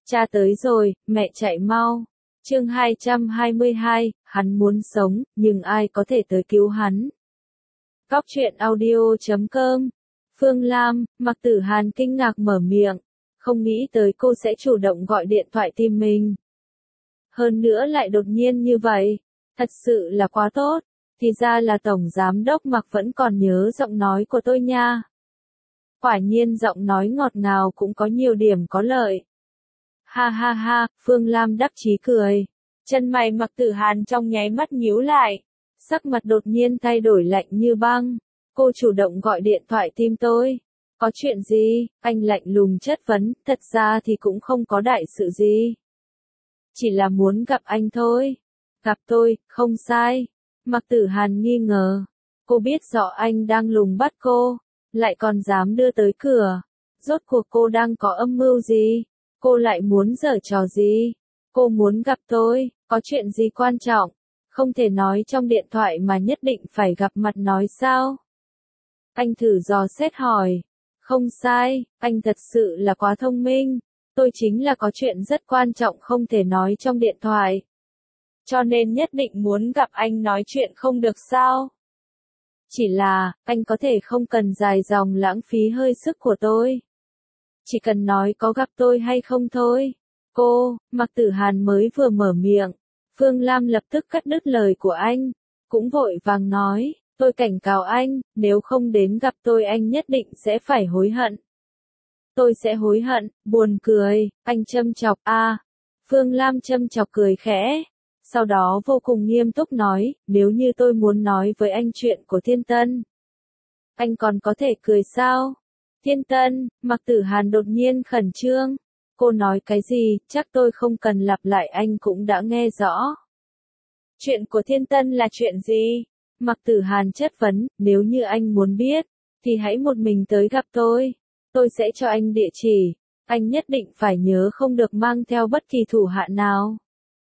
Cha tới rồi, mẹ chạy mau. Chương 222, hắn muốn sống, nhưng ai có thể tới cứu hắn. Góc truyện audio.com. Phương Lam, Mạc Tử Hàn kinh ngạc mở miệng, không nghĩ tới cô sẽ chủ động gọi điện thoại tìm mình. Hơn nữa lại đột nhiên như vậy, thật sự là quá tốt, thì ra là Tổng Giám đốc Mạc vẫn còn nhớ giọng nói của tôi nha. Quả nhiên giọng nói ngọt ngào cũng có nhiều điểm có lợi. Ha ha ha, Phương Lam đắc chí cười. Chân mày Mạc Tử Hàn trong nháy mắt nhíu lại. Sắc mặt đột nhiên thay đổi lạnh như băng. Cô chủ động gọi điện thoại tìm tôi. Có chuyện gì? Anh lạnh lùng chất vấn, thật ra thì cũng không có đại sự gì. Chỉ là muốn gặp anh thôi. Gặp tôi, không sai. Mạc Tử Hàn nghi ngờ. Cô biết rõ anh đang lùng bắt cô, lại còn dám đưa tới cửa. Rốt cuộc cô đang có âm mưu gì? Cô lại muốn giở trò gì? Cô muốn gặp tôi, có chuyện gì quan trọng? Không thể nói trong điện thoại mà nhất định phải gặp mặt nói sao? Anh thử dò xét hỏi. Không sai, anh thật sự là quá thông minh. Tôi chính là có chuyện rất quan trọng không thể nói trong điện thoại. Cho nên nhất định muốn gặp anh nói chuyện không được sao? Chỉ là, anh có thể không cần dài dòng lãng phí hơi sức của tôi. Chỉ cần nói có gặp tôi hay không thôi. Cô, Mạc Tử Hàn mới vừa mở miệng. Phương Lam lập tức cắt đứt lời của anh. Cũng vội vàng nói, tôi cảnh cáo anh, nếu không đến gặp tôi anh nhất định sẽ phải hối hận. Tôi sẽ hối hận, buồn cười, anh châm chọc a. Phương Lam châm chọc cười khẽ. Sau đó vô cùng nghiêm túc nói, nếu như tôi muốn nói với anh chuyện của Thiên Tân. Anh còn có thể cười sao? Thiên Tân, Mạc Tử Hàn đột nhiên khẩn trương. Cô nói cái gì, chắc tôi không cần lặp lại anh cũng đã nghe rõ. Chuyện của Thiên Tân là chuyện gì? Mạc Tử Hàn chất vấn, nếu như anh muốn biết, thì hãy một mình tới gặp tôi. Tôi sẽ cho anh địa chỉ. Anh nhất định phải nhớ không được mang theo bất kỳ thủ hạ nào.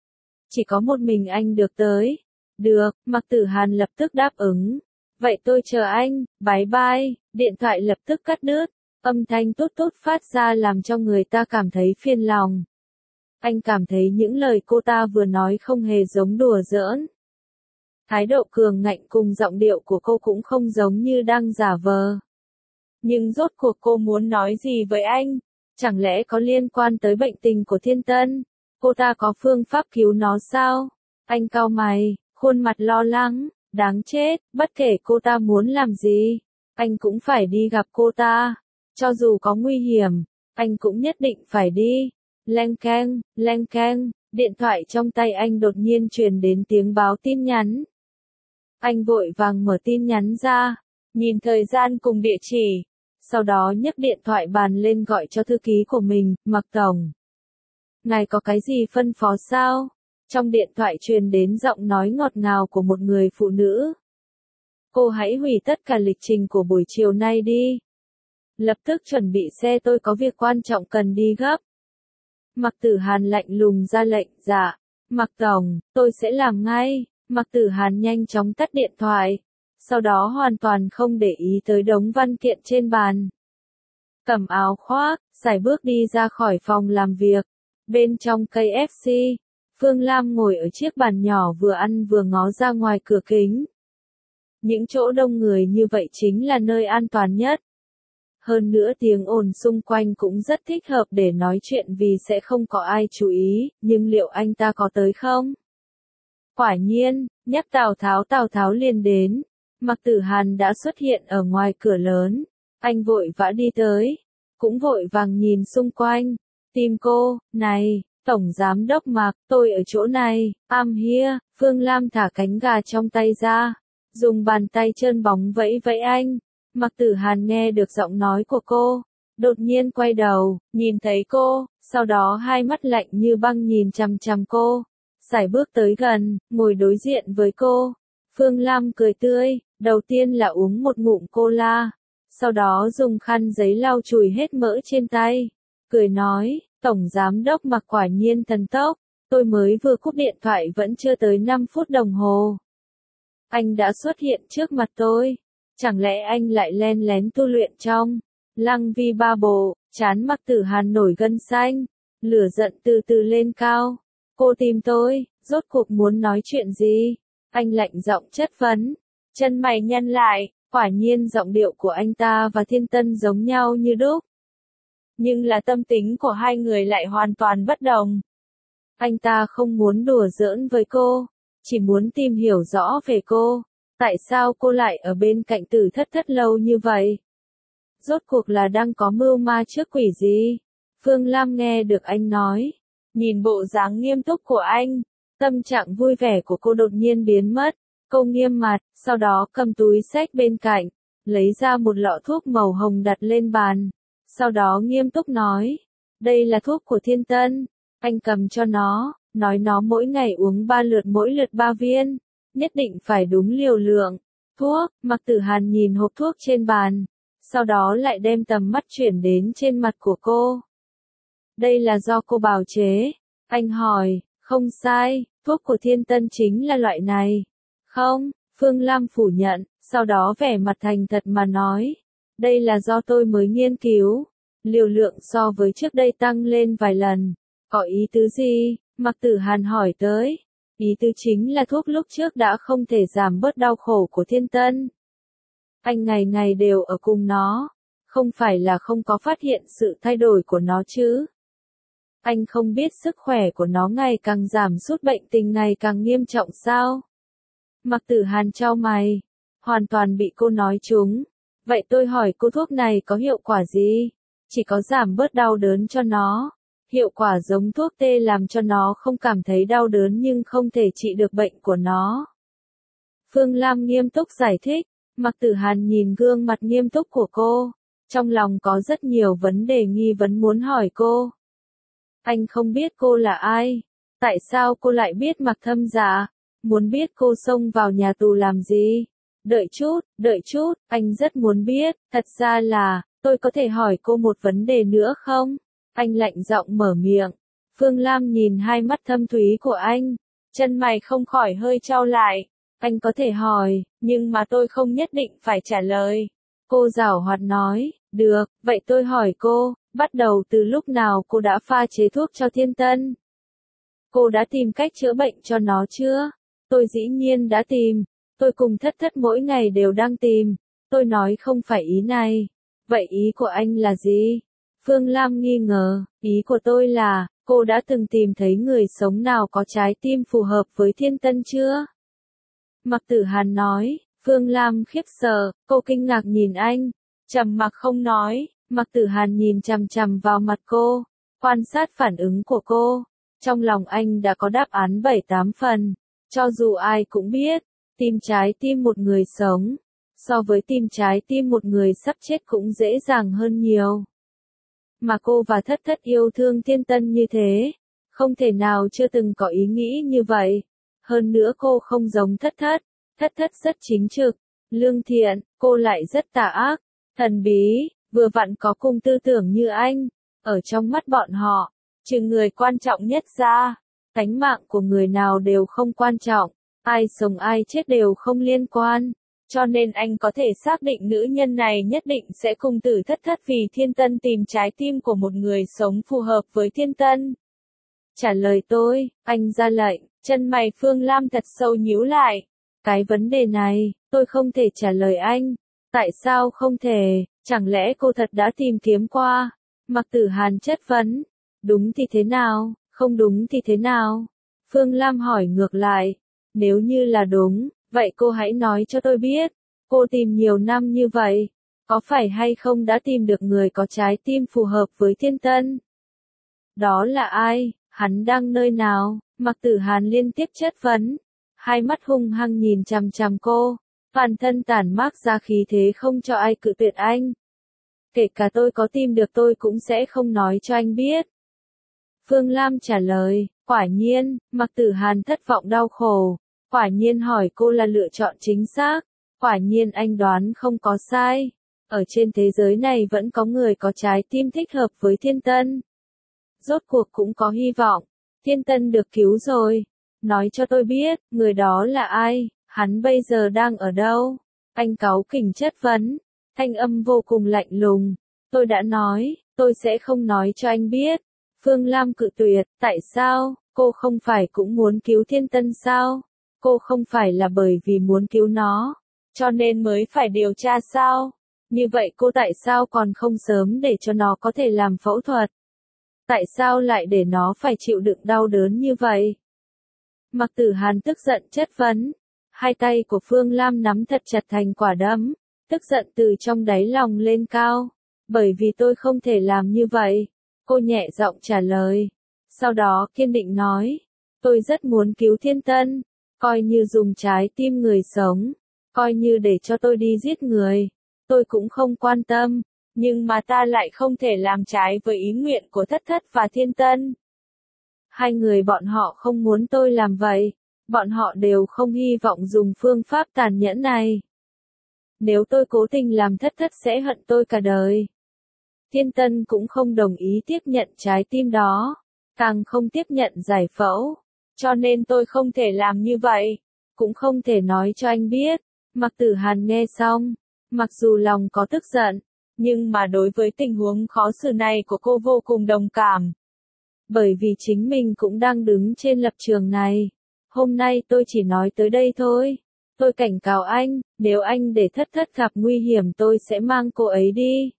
Chỉ có một mình anh được tới. Được, Mạc Tử Hàn lập tức đáp ứng. Vậy tôi chờ anh, bye bye. Điện thoại lập tức cắt đứt. Âm thanh tút tút phát ra làm cho người ta cảm thấy phiền lòng. Anh cảm thấy những lời cô ta vừa nói không hề giống đùa giỡn. Thái độ cường ngạnh cùng giọng điệu của cô cũng không giống như đang giả vờ. Nhưng rốt cuộc cô muốn nói gì với anh? Chẳng lẽ có liên quan tới bệnh tình của Thiên Tân? Cô ta có phương pháp cứu nó sao? Anh cau mày, khuôn mặt lo lắng, đáng chết, bất kể cô ta muốn làm gì, anh cũng phải đi gặp cô ta. Cho dù có nguy hiểm, anh cũng nhất định phải đi. Leng keng, điện thoại trong tay anh đột nhiên truyền đến tiếng báo tin nhắn. Anh vội vàng mở tin nhắn ra, nhìn thời gian cùng địa chỉ, sau đó nhấc điện thoại bàn lên gọi cho thư ký của mình, Mạc Tổng. Ngài có cái gì phân phó sao? Trong điện thoại truyền đến giọng nói ngọt ngào của một người phụ nữ. Cô hãy hủy tất cả lịch trình của buổi chiều nay đi. Lập tức chuẩn bị xe, tôi có việc quan trọng cần đi gấp. Mạc Tử Hàn lạnh lùng ra lệnh, dạ. Mạc Tổng, tôi sẽ làm ngay. Mạc Tử Hàn nhanh chóng tắt điện thoại. Sau đó hoàn toàn không để ý tới đống văn kiện trên bàn. Cầm áo khoác, sải bước đi ra khỏi phòng làm việc. Bên trong KFC, Phương Lam ngồi ở chiếc bàn nhỏ vừa ăn vừa ngó ra ngoài cửa kính. Những chỗ đông người như vậy chính là nơi an toàn nhất. Hơn nữa tiếng ồn xung quanh cũng rất thích hợp để nói chuyện vì sẽ không có ai chú ý, nhưng liệu anh ta có tới không? Quả nhiên, nhắc Tào Tháo liền đến. Mạc Tử Hàn đã xuất hiện ở ngoài cửa lớn. Anh vội vã đi tới, cũng vội vàng nhìn xung quanh. Tìm cô, này, Tổng Giám đốc Mạc, tôi ở chỗ này, I'm here. Phương Lam thả cánh gà trong tay ra, dùng bàn tay trơn bóng vẫy vẫy anh. Mạc Tử Hàn nghe được giọng nói của cô, đột nhiên quay đầu, nhìn thấy cô, sau đó hai mắt lạnh như băng nhìn chằm chằm cô, sải bước tới gần, ngồi đối diện với cô. Phương Lam cười tươi, đầu tiên là uống một ngụm cola, sau đó dùng khăn giấy lau chùi hết mỡ trên tay, cười nói, Tổng Giám đốc Mạc quả nhiên thần tốc, tôi mới vừa cúp điện thoại vẫn chưa tới 5 phút đồng hồ. Anh đã xuất hiện trước mặt tôi. Chẳng lẽ anh lại len lén tu luyện trong Lăng Vi Ba Bộ? Trán Mạc Tử Hàn nổi gân xanh. Lửa giận từ từ lên cao. Cô tìm tôi, rốt cuộc muốn nói chuyện gì? Anh lạnh giọng chất vấn. Chân mày nhăn lại, quả nhiên giọng điệu của anh ta và Thiên Tân giống nhau như đúc. Nhưng là tâm tính của hai người lại hoàn toàn bất đồng. Anh ta không muốn đùa giỡn với cô, chỉ muốn tìm hiểu rõ về cô. Tại sao cô lại ở bên cạnh Tử Thất Thất lâu như vậy? Rốt cuộc là đang có mưu ma trước quỷ gì? Phương Lam nghe được anh nói. Nhìn bộ dáng nghiêm túc của anh, tâm trạng vui vẻ của cô đột nhiên biến mất. Cô nghiêm mặt, sau đó cầm túi xách bên cạnh, lấy ra một lọ thuốc màu hồng đặt lên bàn. Sau đó nghiêm túc nói, đây là thuốc của Thiên Tân, anh cầm cho nó, nói nó mỗi ngày uống 3 lượt mỗi lượt 3 viên, nhất định phải đúng liều lượng. Thuốc, Mạc Tử Hàn nhìn hộp thuốc trên bàn, sau đó lại đem tầm mắt chuyển đến trên mặt của cô. Đây là do cô bào chế. Anh hỏi, không sai, thuốc của Thiên Tân chính là loại này. Không, Phương Lam phủ nhận, sau đó vẻ mặt thành thật mà nói. Đây là do tôi mới nghiên cứu. Liều lượng so với trước đây tăng lên vài lần. Có ý tứ gì? Mạc Tử Hàn hỏi tới. Ý tứ chính là thuốc lúc trước đã không thể giảm bớt đau khổ của Thiên Tân. Anh ngày ngày đều ở cùng nó. Không phải là không có phát hiện sự thay đổi của nó chứ. Anh không biết sức khỏe của nó ngày càng giảm sút, bệnh tình ngày càng nghiêm trọng sao? Mạc Tử Hàn chau mày, hoàn toàn bị cô nói trúng. Vậy tôi hỏi cô thuốc này có hiệu quả gì? Chỉ có giảm bớt đau đớn cho nó. Hiệu quả giống thuốc tê làm cho nó không cảm thấy đau đớn nhưng không thể trị được bệnh của nó. Phương Lam nghiêm túc giải thích. Mạc Tử Hàn nhìn gương mặt nghiêm túc của cô. Trong lòng có rất nhiều vấn đề nghi vấn muốn hỏi cô. Anh không biết cô là ai? Tại sao cô lại biết Mạc Thâm Dạ? Muốn biết cô xông vào nhà tù làm gì? Đợi chút, anh rất muốn biết, thật ra là, tôi có thể hỏi cô một vấn đề nữa không? Anh lạnh giọng mở miệng. Phương Lam nhìn hai mắt thâm thúy của anh, chân mày không khỏi hơi chau lại. Anh có thể hỏi, nhưng mà tôi không nhất định phải trả lời. Cô giảo hoạt nói, được, vậy tôi hỏi cô, bắt đầu từ lúc nào cô đã pha chế thuốc cho Thiên Tân? Cô đã tìm cách chữa bệnh cho nó chưa? Tôi dĩ nhiên đã tìm. Tôi cùng Thất Thất mỗi ngày đều đang tìm. Tôi nói không phải ý này. Vậy ý của anh là gì? Phương Lam nghi ngờ. Ý của tôi là, cô đã từng tìm thấy người sống nào có trái tim phù hợp với Thiên Tân chưa? Mạc Tử Hàn nói. Phương Lam khiếp sợ, cô kinh ngạc nhìn anh. Trầm mặc không nói. Mạc Tử Hàn nhìn chằm chằm vào mặt cô, quan sát phản ứng của cô. Trong lòng anh đã có đáp án 7-8 phần. Cho dù ai cũng biết, tìm trái tim một người sống, so với tìm trái tim một người sắp chết cũng dễ dàng hơn nhiều. Mà cô và Thất Thất yêu thương Thiên Tân như thế, không thể nào chưa từng có ý nghĩ như vậy. Hơn nữa cô không giống Thất Thất. Thất Thất rất chính trực, lương thiện, cô lại rất tà ác, thần bí, vừa vặn có cùng tư tưởng như anh. Ở trong mắt bọn họ, trừ người quan trọng nhất ra, tánh mạng của người nào đều không quan trọng, ai sống ai chết đều không liên quan. Cho nên anh có thể xác định nữ nhân này nhất định sẽ cùng Tử Thất Thất vì Thiên Tân tìm trái tim của một người sống phù hợp với Thiên Tân. Trả lời tôi, anh ra lệnh, chân mày Phương Lam thật sâu nhíu lại. Cái vấn đề này, tôi không thể trả lời anh. Tại sao không thể, chẳng lẽ cô thật đã tìm kiếm qua? Mạc Tử Hàn chất vấn. Đúng thì thế nào, không đúng thì thế nào? Phương Lam hỏi ngược lại. Nếu như là đúng, vậy cô hãy nói cho tôi biết. Cô tìm nhiều năm như vậy, có phải hay không đã tìm được người có trái tim phù hợp với Thiên Tân? Đó là ai? Hắn đang nơi nào? Mạc Tử Hàn liên tiếp chất vấn. Hai mắt hung hăng nhìn chằm chằm cô. Toàn thân tản mát ra khí thế không cho ai cự tuyệt anh. Kể cả tôi có tìm được tôi cũng sẽ không nói cho anh biết. Phương Lam trả lời, quả nhiên, Mạc Tử Hàn thất vọng đau khổ. Quả nhiên hỏi cô là lựa chọn chính xác. Quả nhiên anh đoán không có sai. Ở trên thế giới này vẫn có người có trái tim thích hợp với Thiên Tân. Rốt cuộc cũng có hy vọng. Thiên Tân được cứu rồi. Nói cho tôi biết, người đó là ai, hắn bây giờ đang ở đâu? Anh cáu kỉnh chất vấn. Thanh âm vô cùng lạnh lùng. Tôi đã nói, tôi sẽ không nói cho anh biết. Phương Lam cự tuyệt, tại sao, cô không phải cũng muốn cứu Thiên Tân sao? Cô không phải là bởi vì muốn cứu nó, cho nên mới phải điều tra sao? Như vậy cô tại sao còn không sớm để cho nó có thể làm phẫu thuật? Tại sao lại để nó phải chịu đựng đau đớn như vậy? Mạc Tử Hàn tức giận chất vấn. Hai tay của Phương Lam nắm thật chặt thành quả đấm, tức giận từ trong đáy lòng lên cao. Bởi vì tôi không thể làm như vậy. Cô nhẹ giọng trả lời. Sau đó kiên định nói. Tôi rất muốn cứu Thiên Tân. Coi như dùng trái tim người sống. Coi như để cho tôi đi giết người. Tôi cũng không quan tâm. Nhưng mà ta lại không thể làm trái với ý nguyện của Thất Thất và Thiên Tân. Hai người bọn họ không muốn tôi làm vậy. Bọn họ đều không hy vọng dùng phương pháp tàn nhẫn này. Nếu tôi cố tình làm Thất Thất sẽ hận tôi cả đời. Thiên Tân cũng không đồng ý tiếp nhận trái tim đó, càng không tiếp nhận giải phẫu. Cho nên tôi không thể làm như vậy, cũng không thể nói cho anh biết. Mạc Tử Hàn nghe xong, mặc dù lòng có tức giận, nhưng mà đối với tình huống khó xử này của cô vô cùng đồng cảm. Bởi vì chính mình cũng đang đứng trên lập trường này. Hôm nay tôi chỉ nói tới đây thôi. Tôi cảnh cáo anh, nếu anh để Thất Thất gặp nguy hiểm tôi sẽ mang cô ấy đi.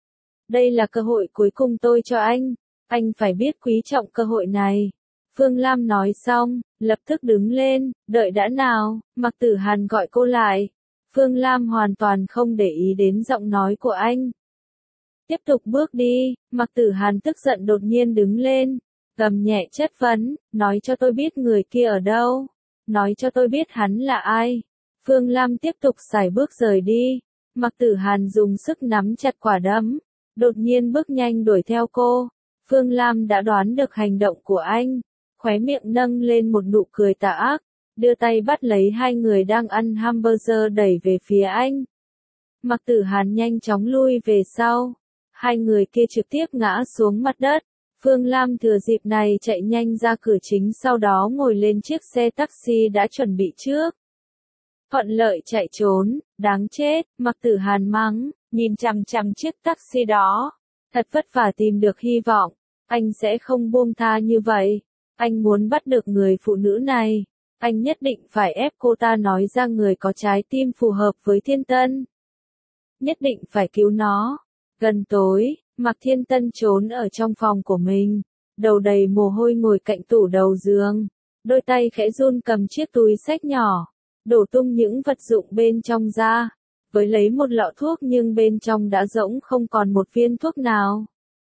Đây là cơ hội cuối cùng tôi cho anh phải biết quý trọng cơ hội này. Phương Lam nói xong, lập tức đứng lên, đợi đã nào, Mạc Tử Hàn gọi cô lại. Phương Lam hoàn toàn không để ý đến giọng nói của anh. Tiếp tục bước đi, Mạc Tử Hàn tức giận đột nhiên đứng lên, gầm nhẹ chất vấn, nói cho tôi biết người kia ở đâu, nói cho tôi biết hắn là ai. Phương Lam tiếp tục sải bước rời đi, Mạc Tử Hàn dùng sức nắm chặt quả đấm, đột nhiên bước nhanh đuổi theo cô. Phương Lam đã đoán được hành động của anh, khóe miệng nâng lên một nụ cười tà ác, đưa tay bắt lấy hai người đang ăn hamburger đẩy về phía anh. Mạc Tử Hàn nhanh chóng lui về sau, hai người kia trực tiếp ngã xuống mặt đất. Phương Lam thừa dịp này chạy nhanh ra cửa chính, sau đó ngồi lên chiếc xe taxi đã chuẩn bị trước. Thuận lợi chạy trốn, đáng chết, Mạc Tử Hàn mắng, nhìn chằm chằm chiếc taxi đó. Thật vất vả tìm được hy vọng, anh sẽ không buông tha như vậy. Anh muốn bắt được người phụ nữ này, anh nhất định phải ép cô ta nói ra người có trái tim phù hợp với Thiên Tân. Nhất định phải cứu nó. Gần tối, Mạc Thiên Tân trốn ở trong phòng của mình, đầu đầy mồ hôi ngồi cạnh tủ đầu giường, đôi tay khẽ run cầm chiếc túi xách nhỏ, đổ tung những vật dụng bên trong ra, với lấy một lọ thuốc nhưng bên trong đã rỗng không còn một viên thuốc nào.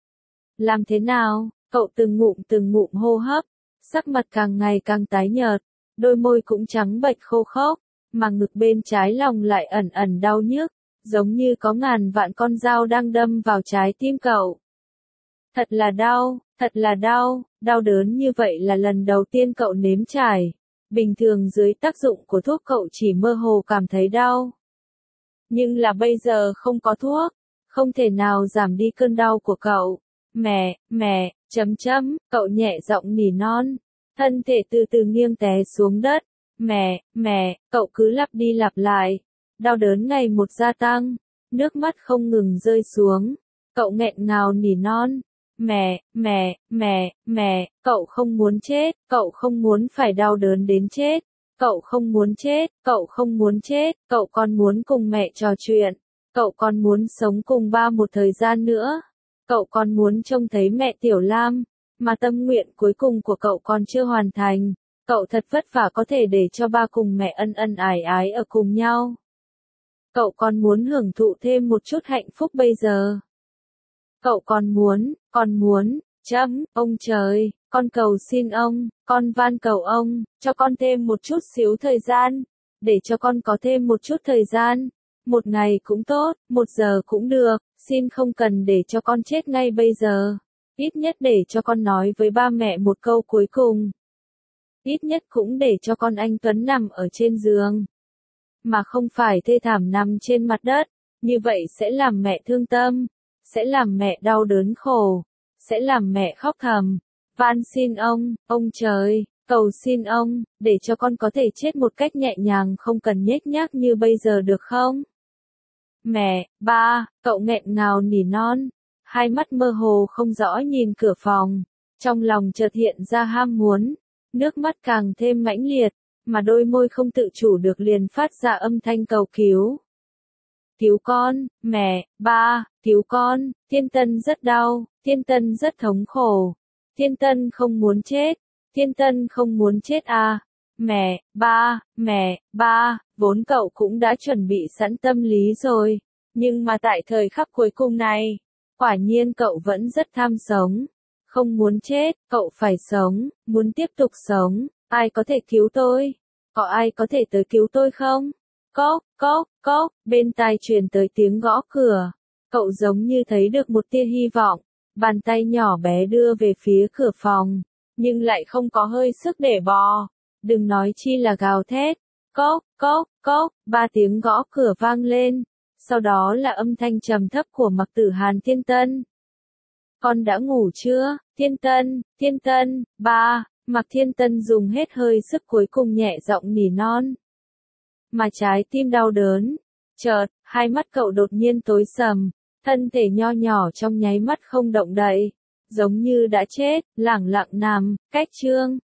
Làm thế nào? Cậu từng ngụm hô hấp, sắc mặt càng ngày càng tái nhợt, đôi môi cũng trắng bệch khô khốc, mà ngực bên trái lòng lại ẩn ẩn đau nhức, giống như có ngàn vạn con dao đang đâm vào trái tim cậu. Thật là đau, đau đớn như vậy là lần đầu tiên cậu nếm trải. Bình thường dưới tác dụng của thuốc cậu chỉ mơ hồ cảm thấy đau. Nhưng là bây giờ không có thuốc, không thể nào giảm đi cơn đau của cậu. Mẹ, cậu nhẹ giọng nỉ non, thân thể từ từ nghiêng té xuống đất. Mẹ, cậu cứ lặp đi lặp lại. Đau đớn ngày một gia tăng, nước mắt không ngừng rơi xuống. Cậu nghẹn ngào nỉ non. Mẹ, cậu không muốn chết, cậu không muốn phải đau đớn đến chết. Cậu không muốn chết, cậu còn muốn cùng mẹ trò chuyện. Cậu còn muốn sống cùng ba một thời gian nữa. Cậu còn muốn trông thấy mẹ Tiểu Lam, mà tâm nguyện cuối cùng của cậu còn chưa hoàn thành. Cậu thật vất vả có thể để cho ba cùng mẹ ân ân ái ái ở cùng nhau. Cậu còn muốn hưởng thụ thêm một chút hạnh phúc bây giờ. Cậu còn muốn, ông trời, con cầu xin ông, con van cầu ông, cho con thêm một chút xíu thời gian, để cho con có thêm một chút thời gian. Một ngày cũng tốt, 1 giờ cũng được, xin không cần để cho con chết ngay bây giờ. Ít nhất để cho con nói với ba mẹ một câu cuối cùng. Ít nhất cũng để cho con anh Tuấn nằm ở trên giường, mà không phải thê thảm nằm trên mặt đất. Như vậy sẽ làm mẹ thương tâm, sẽ làm mẹ đau đớn khổ, sẽ làm mẹ khóc thầm. Van xin ông trời, cầu xin ông, để cho con có thể chết một cách nhẹ nhàng không cần nhếch nhác như bây giờ được không? Mẹ, ba, cậu nghẹn ngào nỉ non, hai mắt mơ hồ không rõ nhìn cửa phòng. Trong lòng chợt hiện ra ham muốn, nước mắt càng thêm mãnh liệt, mà đôi môi không tự chủ được liền phát ra âm thanh cầu cứu. Cứu con, mẹ, ba, cứu con, Thiên Tân rất đau, Thiên Tân rất thống khổ. Thiên Tân không muốn chết, Thiên Tân không muốn chết à. Mẹ, ba, vốn cậu cũng đã chuẩn bị sẵn tâm lý rồi, nhưng mà tại thời khắc cuối cùng này, quả nhiên cậu vẫn rất tham sống. Không muốn chết, cậu phải sống, muốn tiếp tục sống, ai có thể cứu tôi? Có ai có thể tới cứu tôi không? Cốc, cốc, cốc, bên tai truyền tới tiếng gõ cửa. Cậu giống như thấy được một tia hy vọng, bàn tay nhỏ bé đưa về phía cửa phòng, nhưng lại không có hơi sức để bò. Đừng nói chi là gào thét. Cốc, cốc, cốc, 3 tiếng gõ cửa vang lên. Sau đó là âm thanh trầm thấp của Mạc Tử Hàn. Thiên Tân, con đã ngủ chưa? Thiên Tân, ba. Mạc Thiên Tân dùng hết hơi sức cuối cùng nhẹ giọng nỉ non. Mà trái tim đau đớn. Chợt, hai mắt cậu đột nhiên tối sầm, thân thể nho nhỏ trong nháy mắt không động đậy, giống như đã chết, lẳng lặng nằm, cách Trương